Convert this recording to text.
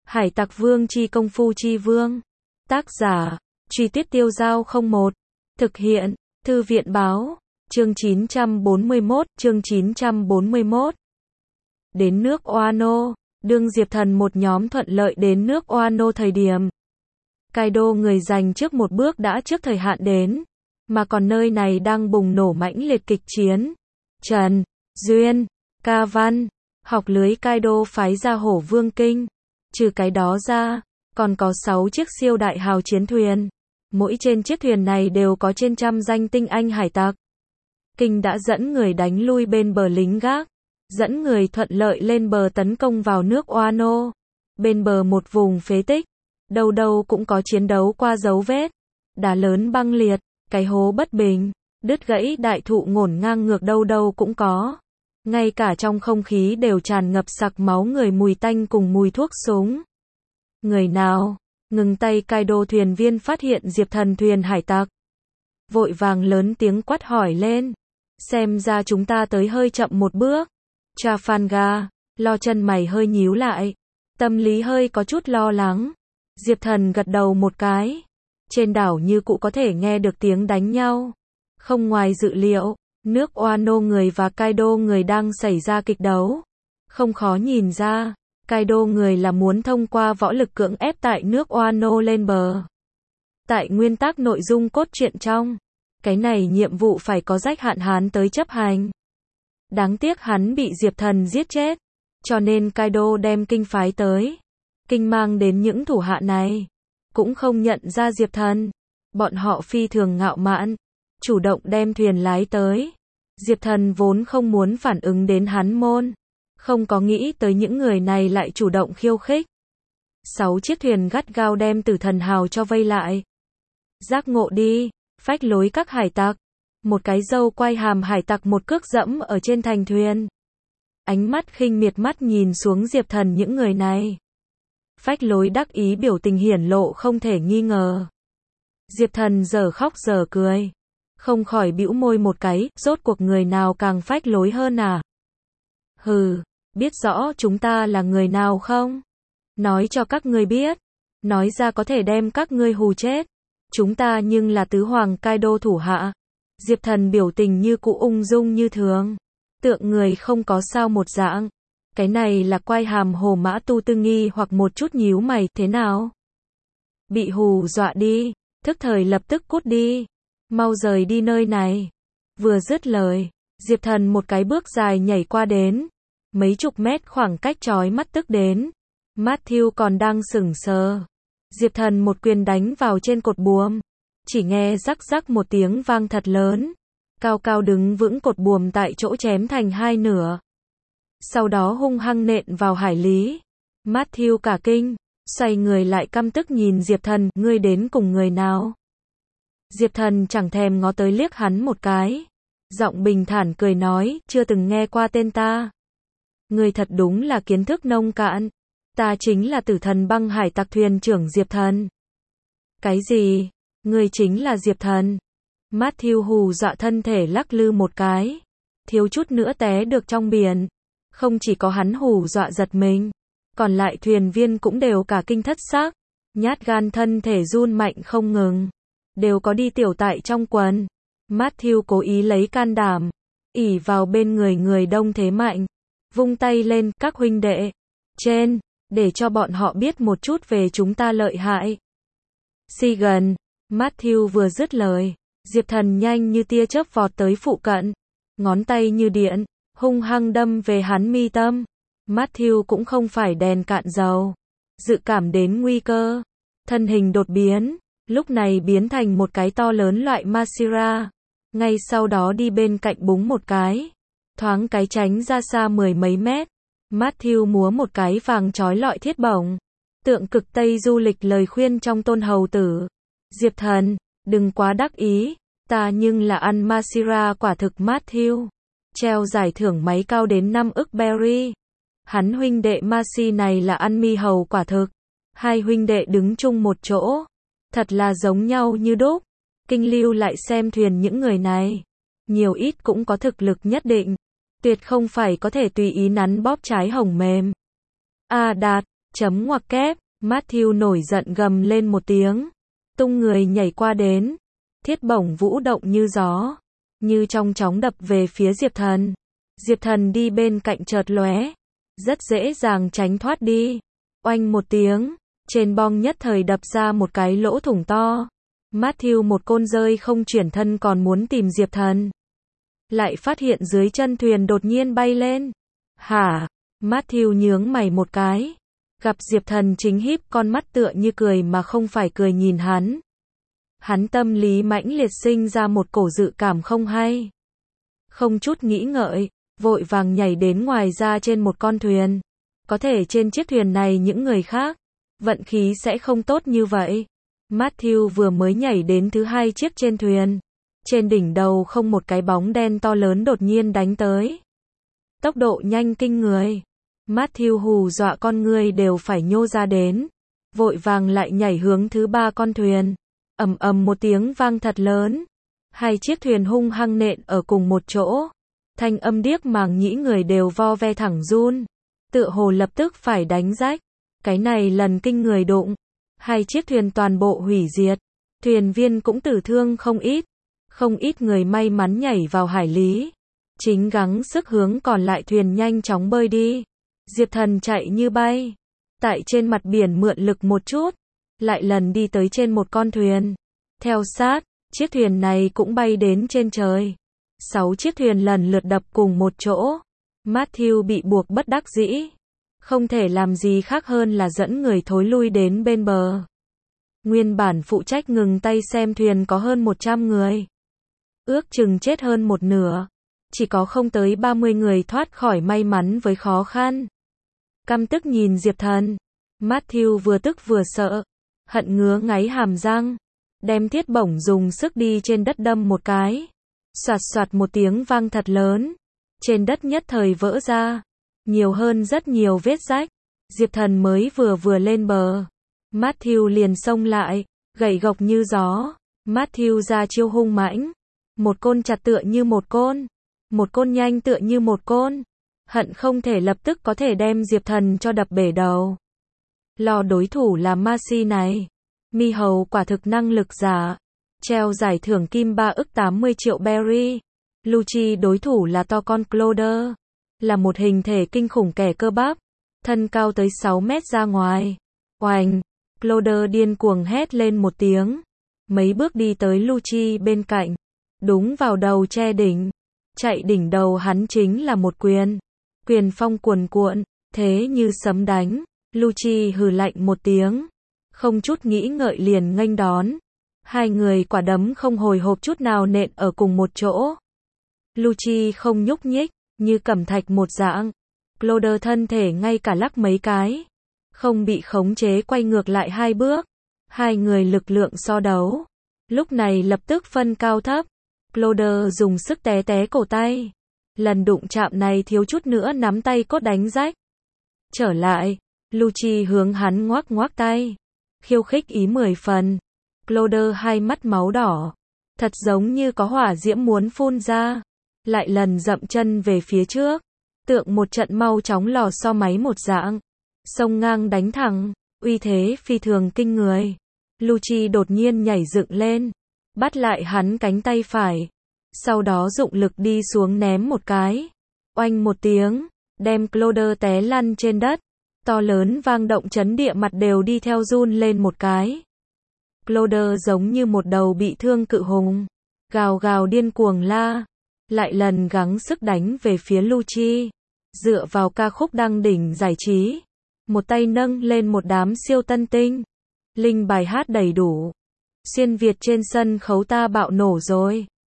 Hải Tặc Vương chi công phu chi vương. Tác giả, Truy Tuyết Tiêu Dao 01. Thực hiện, Thư viện báo, chương 941. Đến nước Wano, đương Diệp Thần một nhóm thuận lợi đến nước Wano thời điểm. Kaido người giành trước một bước đã trước thời hạn đến, mà còn nơi này đang bùng nổ mãnh liệt kịch chiến. Trần, Duyên, Ca Văn, học lưới Kaido phái ra Hổ Vương Kinh. Trừ cái đó ra, còn có 6 chiếc siêu đại hào chiến thuyền. Mỗi trên chiếc thuyền này đều có trên trăm danh tinh anh hải tặc. Kinh đã dẫn người đánh lui bên bờ lính gác, dẫn người thuận lợi lên bờ tấn công vào nước Wano. Bên bờ một vùng phế tích, đâu đâu cũng có chiến đấu qua dấu vết. Đá lớn băng liệt, cái hố bất bình, đứt gãy đại thụ ngổn ngang ngược đâu đâu cũng có. Ngay cả trong không khí đều tràn ngập sặc máu người mùi tanh cùng mùi thuốc súng. Người nào? Ngừng tay Kaido thuyền viên phát hiện Diệp Thần thuyền hải tặc. Vội vàng lớn tiếng quát hỏi lên. Xem ra chúng ta tới hơi chậm một bước. Trafalgar, lo chân mày hơi nhíu lại. Tâm lý hơi có chút lo lắng. Diệp Thần gật đầu một cái. Trên đảo như cụ có thể nghe được tiếng đánh nhau. Không ngoài dự liệu, nước Wano người và Kaido người đang xảy ra kịch đấu. Không khó nhìn ra, Kaido người là muốn thông qua võ lực cưỡng ép tại nước Wano lên bờ. Tại nguyên tắc nội dung cốt truyện trong, cái này nhiệm vụ phải có rách hạn hán tới chấp hành. Đáng tiếc hắn bị Diệp Thần giết chết, cho nên Kaido đem Kinh phái tới. Kinh mang đến những thủ hạ này, cũng không nhận ra Diệp Thần. Bọn họ phi thường ngạo mạn, chủ động đem thuyền lái tới. Diệp Thần vốn không muốn phản ứng đến hắn môn, không có nghĩ tới những người này lại chủ động khiêu khích. 6 chiếc thuyền gắt gao đem Tử Thần hào cho vây lại. Giác ngộ đi, phách lối các hải tặc. Một cái râu quay hàm hải tặc một cước dẫm ở trên thành thuyền. Ánh mắt khinh miệt mắt nhìn xuống Diệp Thần những người này. Phách lối đắc ý biểu tình hiển lộ không thể nghi ngờ. Diệp Thần giờ khóc giờ cười, không khỏi bĩu môi một cái, rốt cuộc người nào càng phách lối hơn à? Hừ, biết rõ chúng ta là người nào không? Nói cho các ngươi biết, nói ra có thể đem các ngươi hù chết. Chúng ta nhưng là tứ hoàng Kaido thủ hạ. Diệp Thần biểu tình như cũ ung dung như thường, tượng người không có sao một dạng. Cái này là quay hàm hồ mã tu tư nghi hoặc một chút nhíu mày, thế nào? Bị hù dọa đi, thức thời lập tức cút đi. Mau rời đi nơi này. Vừa dứt lời, Diệp Thần một cái bước dài nhảy qua đến. Mấy chục mét khoảng cách chói mắt tức đến. Matthew còn đang sững sờ. Diệp Thần một quyền đánh vào trên cột buồm. Chỉ nghe rắc rắc một tiếng vang thật lớn. Cao cao đứng vững cột buồm tại chỗ chém thành hai nửa. Sau đó hung hăng nện vào hải lý. Matthew cả kinh, xoay người lại căm tức nhìn Diệp Thần, ngươi đến cùng người nào? Diệp Thần chẳng thèm ngó tới liếc hắn một cái. Giọng bình thản cười nói, chưa từng nghe qua tên ta. Ngươi thật đúng là kiến thức nông cạn. Ta chính là Tử Thần băng hải tặc thuyền trưởng Diệp Thần. Cái gì? Ngươi chính là Diệp Thần? Matthew hù dọa thân thể lắc lư một cái. Thiếu chút nữa té được trong biển. Không chỉ có hắn hù dọa giật mình, còn lại thuyền viên cũng đều cả kinh thất xác. Nhát gan thân thể run mạnh không ngừng. Đều có đi tiểu tại trong quần. Matthew cố ý lấy can đảm, ỷ vào bên người người đông thế mạnh. Vung tay lên, các huynh đệ. Trên, để cho bọn họ biết một chút về chúng ta lợi hại. Si gần. Matthew vừa dứt lời, Diệp Thần nhanh như tia chớp vọt tới phụ cận. Ngón tay như điện, hung hăng đâm về hắn mi tâm. Matthew cũng không phải đèn cạn dầu. Dự cảm đến nguy cơ. Thân hình đột biến. Lúc này biến thành một cái to lớn loại Masira. Ngay sau đó đi bên cạnh búng một cái. Thoáng cái tránh ra xa 10 mấy mét. Matthew múa một cái vàng chói lọi thiết bổng. Tượng cực Tây du lịch lời khuyên trong Tôn Hầu Tử. Diệp Thần, đừng quá đắc ý. Ta nhưng là ăn Masira quả thực Matthew. Treo giải thưởng máy cao đến 5 ức berry. Hắn huynh đệ Masi này là ăn mi hầu quả thực. Hai huynh đệ đứng chung một chỗ. Thật là giống nhau như đúc. Kinh lưu lại xem thuyền những người này. Nhiều ít cũng có thực lực nhất định. Tuyệt không phải có thể tùy ý nắn bóp trái hồng mềm. A Đạt, Chấm ngoặc kép, Matthew nổi giận gầm lên một tiếng, tung người nhảy qua đến. Thiết bổng vũ động như gió, như trong chóng đập về phía Diệp Thần. Diệp Thần đi bên cạnh chợt lóe, rất dễ dàng tránh thoát đi. Oanh một tiếng, trên bong nhất thời đập ra một cái lỗ thủng to. Matthew một côn rơi không chuyển thân còn muốn tìm Diệp Thần. Lại phát hiện dưới chân thuyền đột nhiên bay lên. Hả? Matthew nhướng mày một cái. Gặp Diệp Thần chính híp con mắt tựa như cười mà không phải cười nhìn hắn. Hắn tâm lý mãnh liệt sinh ra một cổ dự cảm không hay. Không chút nghĩ ngợi, vội vàng nhảy đến ngoài ra trên một con thuyền. Có thể trên chiếc thuyền này những người khác, vận khí sẽ không tốt như vậy. Matthew vừa mới nhảy đến thứ hai chiếc trên thuyền. Trên đỉnh đầu không một cái bóng đen to lớn đột nhiên đánh tới. Tốc độ nhanh kinh người. Matthew hù dọa con người đều phải nhô ra đến. Vội vàng lại nhảy hướng thứ ba con thuyền. Ầm ầm một tiếng vang thật lớn. Hai chiếc thuyền hung hăng nện ở cùng một chỗ. Thanh âm điếc màng nhĩ người đều vo ve thẳng run. Tựa hồ lập tức phải đánh rách. Cái này lần kinh người đụng. Hai chiếc thuyền toàn bộ hủy diệt. Thuyền viên cũng tử thương không ít. Không ít người may mắn nhảy vào hải lý. Chính gắng sức hướng còn lại thuyền nhanh chóng bơi đi. Diệp Thần chạy như bay. Tại trên mặt biển mượn lực một chút. Lại lần đi tới trên một con thuyền. Theo sát, chiếc thuyền này cũng bay đến trên trời. 6 chiếc thuyền lần lượt đập cùng một chỗ. Matthew bị buộc bất đắc dĩ. Không thể làm gì khác hơn là dẫn người thối lui đến bên bờ. Nguyên bản phụ trách ngừng tay xem thuyền có hơn 100 người. Ước chừng chết hơn một nửa. Chỉ có không tới 30 người thoát khỏi may mắn với khó khăn. Căm tức nhìn Diệp Thần. Matthew vừa tức vừa sợ. Hận ngứa ngáy hàm răng. Đem thiết bổng dùng sức đi trên đất đâm một cái. Soạt soạt một tiếng vang thật lớn. Trên đất nhất thời vỡ ra. Nhiều hơn rất nhiều vết rách. Diệp Thần mới vừa lên bờ. Matthew liền xông lại. Gậy gộc như gió. Matthew ra chiêu hung mãnh. Một côn chặt tựa như một côn. Một côn nhanh tựa như một côn. Hận không thể lập tức có thể đem Diệp Thần cho đập bể đầu. Lo đối thủ là Marcy này. Mi hầu quả thực năng lực giả. Treo giải thưởng kim 3 ức 80 triệu berry. Lucci đối thủ là to con Cloder. Là một hình thể kinh khủng kẻ cơ bắp. Thân cao tới 6 mét ra ngoài. Oành. Cloder điên cuồng hét lên một tiếng. Mấy bước đi tới Lucci bên cạnh. Đúng vào đầu che đỉnh. Chạy đỉnh đầu hắn chính là một quyền. Quyền phong cuồn cuộn. Thế như sấm đánh. Lucci hừ lạnh một tiếng. Không chút nghĩ ngợi liền nghênh đón. Hai người quả đấm không hồi hộp chút nào nện ở cùng một chỗ. Lucci không nhúc nhích, như cẩm thạch một dạng. Cloder thân thể ngay cả lắc mấy cái. Không bị khống chế quay ngược lại 2 bước. Hai người lực lượng so đấu. Lúc này lập tức phân cao thấp. Cloder dùng sức té té cổ tay. Lần đụng chạm này thiếu chút nữa nắm tay cốt đánh rách. Trở lại, Lucci hướng hắn ngoắc ngoắc tay. Khiêu khích ý 10 phần. Cloder hai mắt máu đỏ. Thật giống như có hỏa diễm muốn phun ra. Lại lần dậm chân về phía trước. Tượng một trận mau chóng lò xo máy một dạng. Xông ngang đánh thẳng. Uy thế phi thường kinh người. Lucci đột nhiên nhảy dựng lên. Bắt lại hắn cánh tay phải. Sau đó dụng lực đi xuống ném một cái. Oanh một tiếng. Đem Cloder té lăn trên đất. To lớn vang động chấn địa mặt đều đi theo run lên một cái. Cloder giống như một đầu bị thương cự hùng. Gào gào điên cuồng la. Lại lần gắng sức đánh về phía Lucci. Dựa vào ca khúc đăng đỉnh giải trí. Một tay nâng lên một đám siêu tân tinh. Linh bài hát đầy đủ. Xuyên Việt trên sân khấu ta bạo nổ rồi.